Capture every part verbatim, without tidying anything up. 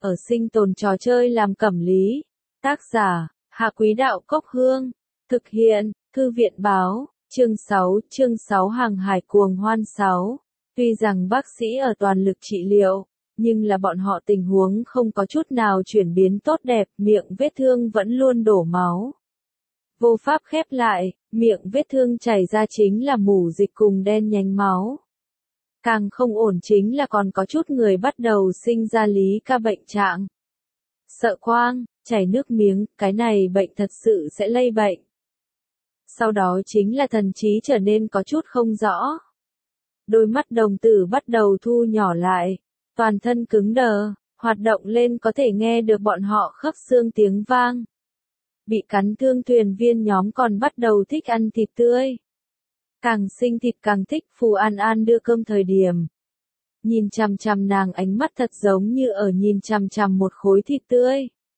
ở sinh tồn trò chơi làm cẩm lý. Tác giả, Hạ Quý Đạo Cốc Hương. Thực hiện, Thư viện Báo, chương sáu, chương sáu Hàng hải cuồng hoan sáu. Tuy rằng bác sĩ ở toàn lực trị liệu, nhưng là bọn họ tình huống không có chút nào chuyển biến tốt đẹp, miệng vết thương vẫn luôn đổ máu. Vô pháp khép lại, miệng vết thương chảy ra chính là mủ dịch cùng đen nhánh máu. Càng không ổn chính là còn có chút người bắt đầu sinh ra lý ca bệnh trạng. Sợ quang, chảy nước miếng, cái này bệnh thật sự sẽ lây bệnh. Sau đó chính là thần trí trở nên có chút không rõ. Đôi mắt đồng tử bắt đầu thu nhỏ lại, toàn thân cứng đờ, hoạt động lên có thể nghe được bọn họ khớp xương tiếng vang. Bị cắn thương thuyền viên nhóm còn bắt đầu thích ăn thịt tươi. Càng sinh thịt càng thích. Phù An An đưa cơm thời điểm. Nhìn chằm chằm nàng, ánh mắt thật giống như ở nhìn chằm chằm một khối thịt tươi.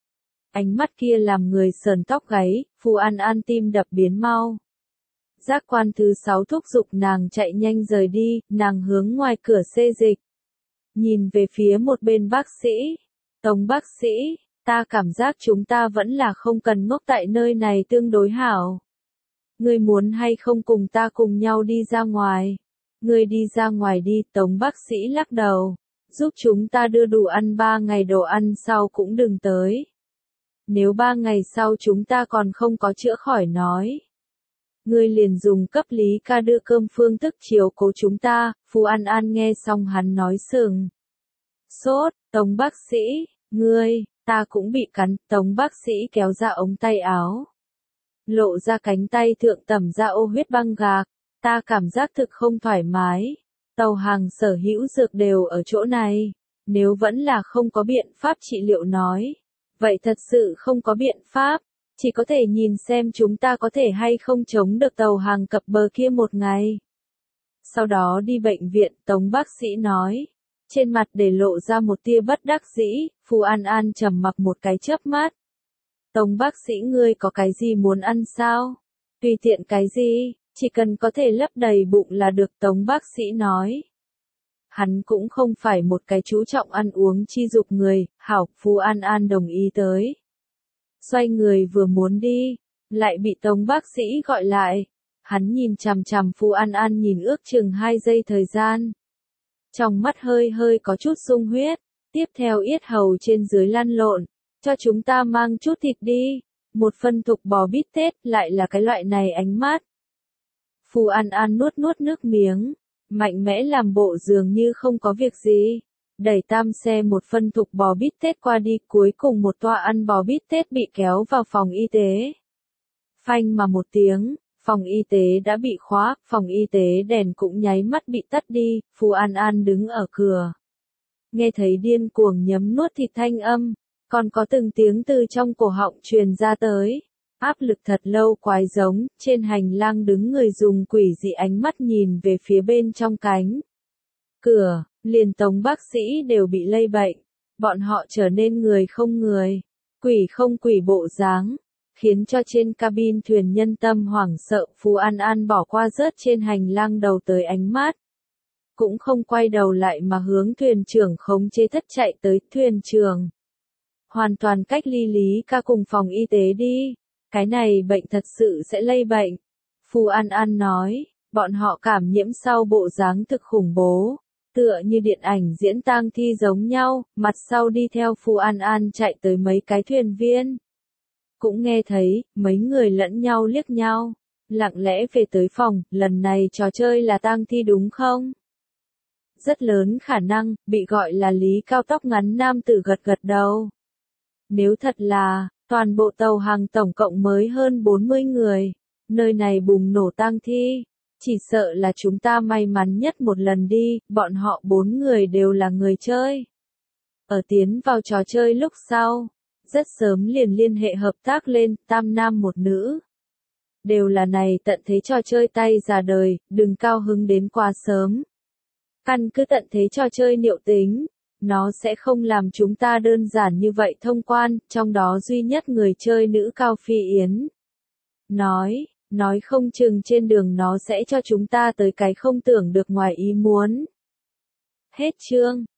Ánh mắt kia làm người sờn tóc gáy. Phù An An tim đập biến mau. Giác quan thứ sáu thúc giục nàng chạy nhanh rời đi, nàng hướng ngoài cửa xê dịch. Nhìn về phía một bên bác sĩ. Tống bác sĩ, ta cảm giác chúng ta vẫn là không cần ngốc tại nơi này tương đối hảo. Ngươi muốn hay không cùng ta cùng nhau đi ra ngoài? Ngươi đi ra ngoài đi. Tống bác sĩ lắc đầu. Giúp chúng ta đưa đủ ăn ba ngày đồ ăn sau cũng đừng tới. Nếu ba ngày sau chúng ta còn không có chữa khỏi nói. Ngươi liền dùng cấp lý ca đưa cơm phương thức chiếu cố chúng ta. Phù An An nghe xong hắn nói sừng sốt. Tống bác sĩ, ngươi, ta cũng bị cắn. Tống bác sĩ kéo ra ống tay áo. Lộ ra cánh tay thượng tẩm ra ô huyết băng gạc. Ta cảm giác thực không thoải mái. Tàu hàng sở hữu dược đều ở chỗ này. Nếu vẫn là không có biện pháp trị liệu nói. Vậy thật sự không có biện pháp. Chỉ có thể nhìn xem chúng ta có thể hay không chống được tàu hàng cập bờ kia một ngày. Sau đó đi bệnh viện. Tống bác sĩ nói. Trên mặt để lộ ra một tia bất đắc dĩ. Phù An An trầm mặc một cái chớp mắt. Tống bác sĩ, ngươi có cái gì muốn ăn sao? Tùy tiện cái gì, chỉ cần có thể lấp đầy bụng là được. Tống bác sĩ nói. Hắn cũng không phải một cái chú trọng ăn uống chi dục người. Hảo. Phù An An đồng ý tới. Xoay người vừa muốn đi, lại bị Tống bác sĩ gọi lại. Hắn nhìn chằm chằm Phù An An nhìn ước chừng hai giây thời gian. Trong mắt hơi hơi có chút sung huyết. Tiếp theo yết hầu trên dưới lăn lộn. Cho chúng ta mang chút thịt đi. Một phân thục bò bít tết, lại là cái loại này ánh mắt. Phù An An nuốt nuốt nước miếng. Mạnh mẽ làm bộ dường như không có việc gì. Đẩy tam xe một phân thục bò bít tết qua đi. Cuối cùng một toa ăn bò bít tết bị kéo vào phòng y tế. Phanh mà một tiếng, phòng y tế đã bị khóa. Phòng y tế đèn cũng nháy mắt bị tắt đi. Phù An An đứng ở cửa. Nghe thấy điên cuồng nhấm nuốt thịt thanh âm. Còn có từng tiếng từ trong cổ họng truyền ra tới. Áp lực thật lâu quái giống. Trên hành lang đứng người dùng quỷ dị ánh mắt nhìn về phía bên trong cánh cửa. Liền Tống bác sĩ đều bị lây bệnh. Bọn họ trở nên người không người. Quỷ không quỷ bộ dáng. Khiến cho trên cabin thuyền nhân tâm hoảng sợ. Phù An An bỏ qua rớt trên hành lang đầu tới ánh mắt. Cũng không quay đầu lại mà hướng thuyền trưởng khống chế thất chạy tới. Thuyền trưởng. Hoàn toàn cách ly lý ca cùng phòng y tế đi. Cái này bệnh thật sự sẽ lây bệnh. Phù An An nói. Bọn họ cảm nhiễm sau bộ dáng thực khủng bố. Tựa như điện ảnh diễn tang thi giống nhau. Mặt sau đi theo Phù An An chạy tới mấy cái thuyền viên. Cũng nghe thấy, mấy người lẫn nhau liếc nhau. Lặng lẽ về tới phòng. Lần này trò chơi là tang thi đúng không? Rất lớn khả năng, bị gọi là Lý cao tóc ngắn nam tử gật gật đầu. Nếu thật là, toàn bộ tàu hàng tổng cộng mới hơn bốn mươi người, nơi này bùng nổ tang thi, chỉ sợ là chúng ta may mắn nhất một lần đi. Bọn họ bốn người đều là người chơi. Ở tiến vào trò chơi lúc sau, rất sớm liền liên hệ hợp tác lên. Tam nam một nữ. Đều là này tận thế trò chơi tay già đời, đừng cao hứng đến quá sớm. Căn cứ tận thế trò chơi liệu tính. Nó sẽ không làm chúng ta đơn giản như vậy thông quan. Trong đó duy nhất người chơi nữ Cao Phi Yến. Nói, nói không chừng trên đường nó sẽ cho chúng ta tới cái không tưởng được ngoài ý muốn. Hết chương.